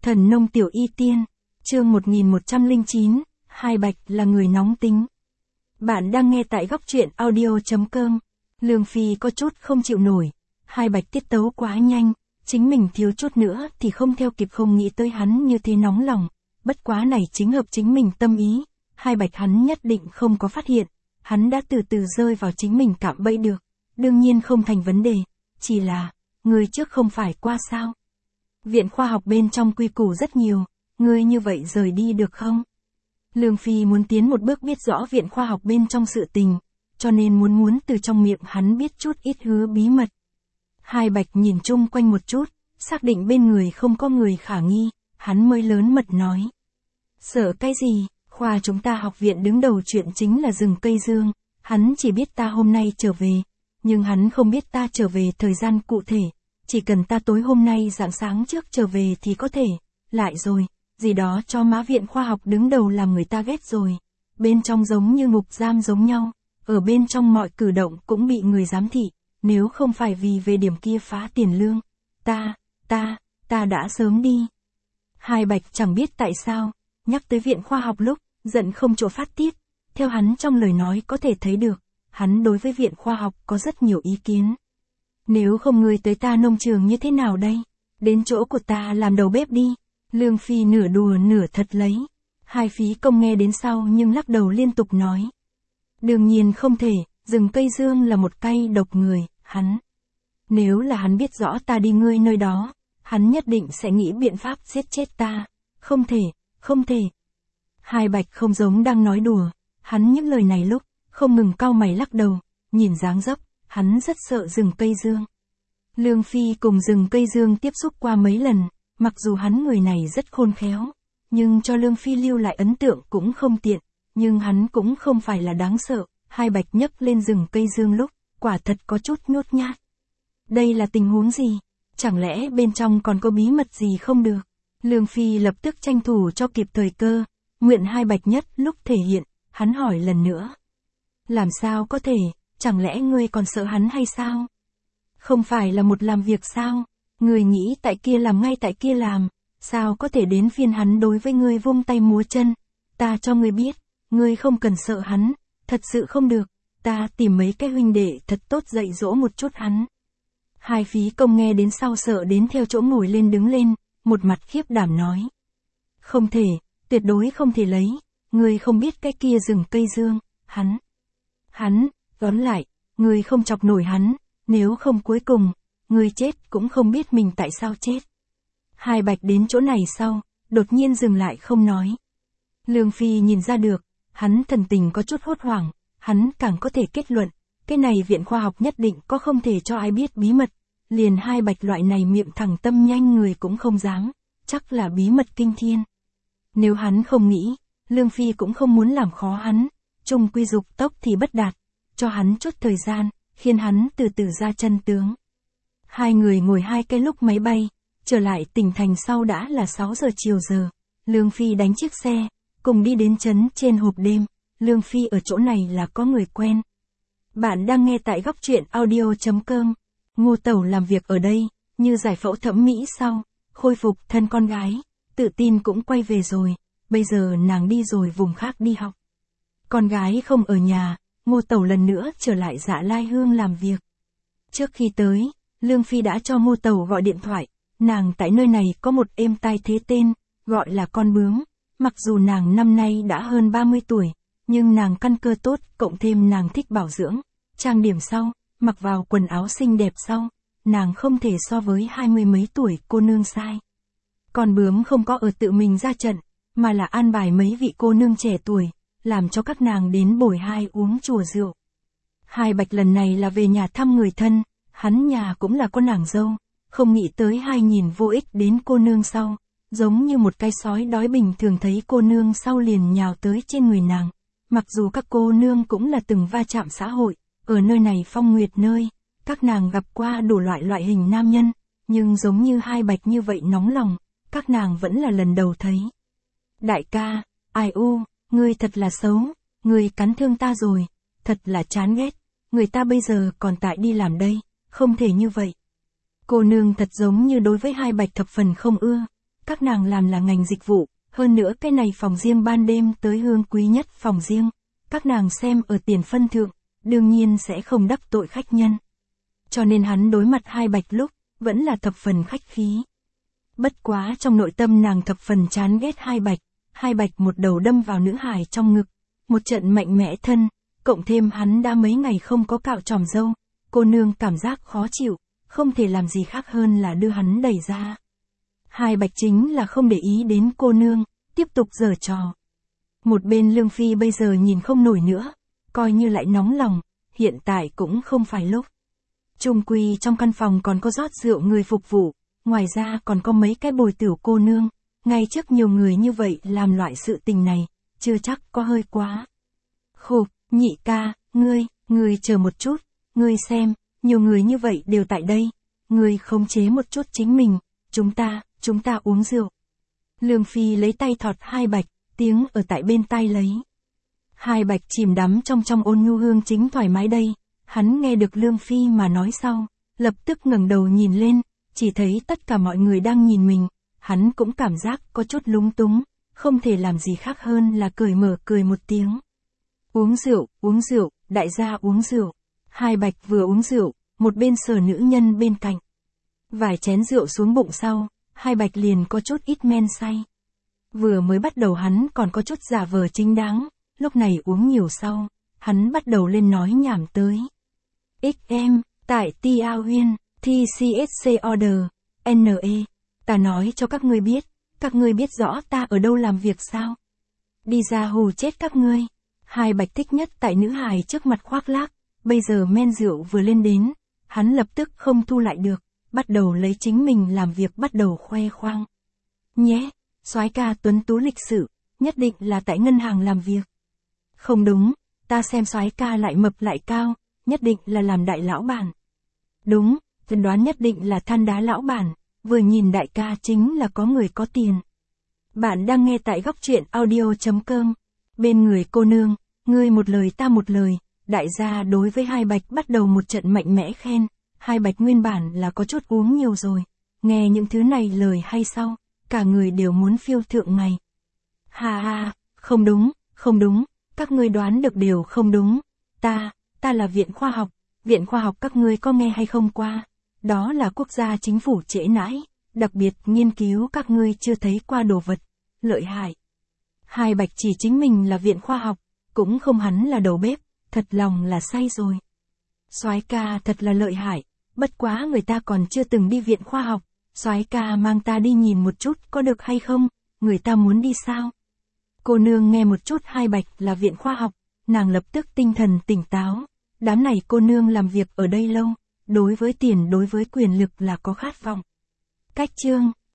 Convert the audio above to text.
Thần nông tiểu y tiên, chương 1109, Hai Bạch là người nóng tính. Bạn đang nghe tại góc truyện audio.com. Lương Phi có chút không chịu nổi, Hai Bạch tiết tấu quá nhanh, chính mình thiếu chút nữa thì không theo kịp, không nghĩ tới hắn như thế nóng lòng, bất quá này chính hợp chính mình tâm ý, Hai Bạch hắn nhất định không có phát hiện, hắn đã từ từ rơi vào chính mình cạm bẫy được, đương nhiên không thành vấn đề, chỉ là, người trước không phải qua sao. Viện khoa học bên trong quy củ rất nhiều, ngươi như vậy rời đi được không? Lương Phi muốn tiến một bước biết rõ viện khoa học bên trong sự tình, cho nên muốn từ trong miệng hắn biết chút ít hứa bí mật. Hai Bạch nhìn chung quanh một chút, xác định bên người không có người khả nghi, hắn mới lớn mật nói. Sợ cái gì, khoa chúng ta học viện đứng đầu chuyện chính là rừng cây dương, hắn chỉ biết ta hôm nay trở về, nhưng hắn không biết ta trở về thời gian cụ thể. Chỉ cần ta tối hôm nay rạng sáng trước trở về thì có thể, lại rồi, gì đó cho má viện khoa học đứng đầu làm người ta ghét rồi. Bên trong giống như ngục giam giống nhau, ở bên trong mọi cử động cũng bị người giám thị, nếu không phải vì về điểm kia phá tiền lương, ta đã sớm đi. Hai Bạch chẳng biết tại sao, nhắc tới viện khoa học lúc, giận không chỗ phát tiết, theo hắn trong lời nói có thể thấy được, hắn đối với viện khoa học có rất nhiều ý kiến. Nếu không ngươi tới ta nông trường như thế nào đây? Đến chỗ của ta làm đầu bếp đi. Lương Phi nửa đùa nửa thật lấy. Hai Phí Công nghe đến sau nhưng lắc đầu liên tục nói. Đương nhiên không thể, rừng cây dương là một cây độc người, hắn. Nếu là hắn biết rõ ta đi ngươi nơi đó, hắn nhất định sẽ nghĩ biện pháp giết chết ta. Không thể. Hai Bạch không giống đang nói đùa, hắn những lời này lúc, không ngừng cau mày lắc đầu, nhìn dáng dấp. Hắn rất sợ rừng cây dương. Lương Phi cùng rừng cây dương tiếp xúc qua mấy lần, mặc dù hắn người này rất khôn khéo, nhưng cho Lương Phi lưu lại ấn tượng cũng không tiện, nhưng hắn cũng không phải là đáng sợ, Hai Bạch nhấc lên rừng cây dương lúc, quả thật có chút nhút nhát. Đây là tình huống gì? Chẳng lẽ bên trong còn có bí mật gì không được? Lương Phi lập tức tranh thủ cho kịp thời cơ, nguyện Hai Bạch nhất lúc thể hiện, hắn hỏi lần nữa. Làm sao có thể? Chẳng lẽ ngươi còn sợ hắn hay sao? Không phải là một làm việc sao? Ngươi nghĩ tại kia làm ngay tại kia làm, sao có thể đến phiên hắn đối với ngươi vung tay múa chân? Ta cho ngươi biết, ngươi không cần sợ hắn, thật sự không được, ta tìm mấy cái huynh đệ thật tốt dạy dỗ một chút hắn. Hai Phí Công nghe đến sau sợ đến theo chỗ ngồi lên đứng lên, một mặt khiếp đảm nói. Không thể, tuyệt đối không thể lấy, ngươi không biết cái kia rừng cây dương, hắn, vón lại, ngươi không chọc nổi hắn, nếu không cuối cùng, ngươi chết cũng không biết mình tại sao chết. Hai Bạch đến chỗ này sau, đột nhiên dừng lại không nói. Lương Phi nhìn ra được, hắn thần tình có chút hốt hoảng, hắn càng có thể kết luận, cái này viện khoa học nhất định có không thể cho ai biết bí mật, liền Hai Bạch loại này miệng thẳng tâm nhanh người cũng không dám, chắc là bí mật kinh thiên. Nếu hắn không nghĩ, Lương Phi cũng không muốn làm khó hắn, trung quy dục tốc thì bất đạt. Cho hắn chút thời gian, khiến hắn từ từ ra chân tướng. Hai người ngồi hai cái lúc máy bay, trở lại tỉnh thành sau đã là 6 giờ chiều giờ. Lương Phi đánh chiếc xe, cùng đi đến trấn trên hộp đêm. Lương Phi ở chỗ này là có người quen. Bạn đang nghe tại góc truyện audio.com. Ngô Tẩu làm việc ở đây, như giải phẫu thẩm mỹ sau, khôi phục thân con gái, tự tin cũng quay về rồi, bây giờ nàng đi rồi vùng khác đi học. Con gái không ở nhà. Ngô Tẩu lần nữa trở lại Dạ Lai Hương làm việc. Trước khi tới, Lương Phi đã cho Ngô Tẩu gọi điện thoại, nàng tại nơi này có một êm tai thế tên, gọi là con bướm, mặc dù nàng năm nay đã hơn 30 tuổi, nhưng nàng căn cơ tốt, cộng thêm nàng thích bảo dưỡng, trang điểm sau, mặc vào quần áo xinh đẹp sau, nàng không thể so với 20 mấy tuổi cô nương sai. Con bướm không có ở tự mình ra trận, mà là an bài mấy vị cô nương trẻ tuổi, làm cho các nàng đến bồi hai uống chùa rượu. Hai Bạch lần này là về nhà thăm người thân, hắn nhà cũng là con nàng dâu, không nghĩ tới hai nhìn vô ích đến cô nương sau, giống như một cái sói đói bình thường thấy cô nương sau liền nhào tới trên người nàng. Mặc dù các cô nương cũng là từng va chạm xã hội, ở nơi này phong nguyệt nơi, các nàng gặp qua đủ loại hình nam nhân, nhưng giống như Hai Bạch như vậy nóng lòng, các nàng vẫn là lần đầu thấy. Đại ca, ai u, ngươi thật là xấu, ngươi cắn thương ta rồi, thật là chán ghét, người ta bây giờ còn tại đi làm đây, không thể như vậy. Cô nương thật giống như đối với Hai Bạch thập phần không ưa, các nàng làm là ngành dịch vụ, hơn nữa cái này phòng riêng ban đêm tới hương quý nhất phòng riêng, các nàng xem ở tiền phân thượng, đương nhiên sẽ không đắc tội khách nhân. Cho nên hắn đối mặt Hai Bạch lúc, vẫn là thập phần khách khí. Bất quá trong nội tâm nàng thập phần chán ghét Hai Bạch một đầu đâm vào nữ hài trong ngực, một trận mạnh mẽ thân, cộng thêm hắn đã mấy ngày không có cạo tròm râu, cô nương cảm giác khó chịu, không thể làm gì khác hơn là đưa hắn đẩy ra. Hai Bạch chính là không để ý đến cô nương, tiếp tục giở trò. Một bên Lương Phi bây giờ nhìn không nổi nữa, coi như lại nóng lòng, hiện tại cũng không phải lúc. Chung quy trong căn phòng còn có rót rượu người phục vụ, ngoài ra còn có mấy cái bồi tiểu cô nương, ngay trước nhiều người như vậy làm loại sự tình này, chưa chắc có hơi quá. Khục, nhị ca, ngươi chờ một chút, ngươi xem, nhiều người như vậy đều tại đây, ngươi khống chế một chút chính mình, chúng ta uống rượu. Lương Phi lấy tay thọt Hai Bạch, tiếng ở tại bên tai lấy. Hai Bạch chìm đắm trong ôn nhu hương chính thoải mái đây, hắn nghe được Lương Phi mà nói sau, lập tức ngẩng đầu nhìn lên, chỉ thấy tất cả mọi người đang nhìn mình, hắn cũng cảm giác có chút lúng túng, không thể làm gì khác hơn là cởi mở cười một tiếng. Uống rượu, đại gia uống rượu. Hai Bạch vừa uống rượu, một bên sờ nữ nhân bên cạnh. Vài chén rượu xuống bụng sau, Hai Bạch liền có chút ít men say. Vừa mới bắt đầu hắn còn có chút giả vờ chính đáng, lúc này uống nhiều sau, hắn bắt đầu lên nói nhảm tới. XM, tại Tia Huyên, TCSC Order, NE, ta nói cho các ngươi biết rõ ta ở đâu làm việc sao? Đi ra hù chết các ngươi. Hai Bạch thích nhất tại nữ hài trước mặt khoác lác, bây giờ men rượu vừa lên đến, hắn lập tức không thu lại được, bắt đầu lấy chính mình làm việc bắt đầu khoe khoang. Nhé, soái ca tuấn tú lịch sự, nhất định là tại ngân hàng làm việc. Không đúng, ta xem soái ca lại mập lại cao, nhất định là làm đại lão bản. Đúng, dân đoán nhất định là than đá lão bản, vừa nhìn đại ca chính là có người có tiền. Bạn đang nghe tại góc truyện audio.com. Bên người cô nương, ngươi một lời ta một lời, đại gia đối với Hai Bạch bắt đầu một trận mạnh mẽ khen. Hai Bạch nguyên bản là có chút uống nhiều rồi, nghe những thứ này lời hay sau, cả người đều muốn phiêu thượng ngày. Ha, không đúng, các ngươi đoán được đều không đúng, ta là viện khoa học các ngươi có nghe hay không qua, đó là quốc gia chính phủ trễ nãi, đặc biệt nghiên cứu các ngươi chưa thấy qua đồ vật, lợi hại. Hai Bạch chỉ chính mình là viện khoa học, cũng không hắn là đầu bếp, thật lòng là say rồi. Soái ca thật là lợi hại, bất quá người ta còn chưa từng đi viện khoa học, soái ca mang ta đi nhìn một chút có được hay không, người ta muốn đi sao? Cô nương nghe một chút Hai Bạch là viện khoa học, nàng lập tức tinh thần tỉnh táo, đám này cô nương làm việc ở đây lâu, đối với tiền đối với quyền lực là có khát vọng. Cách chương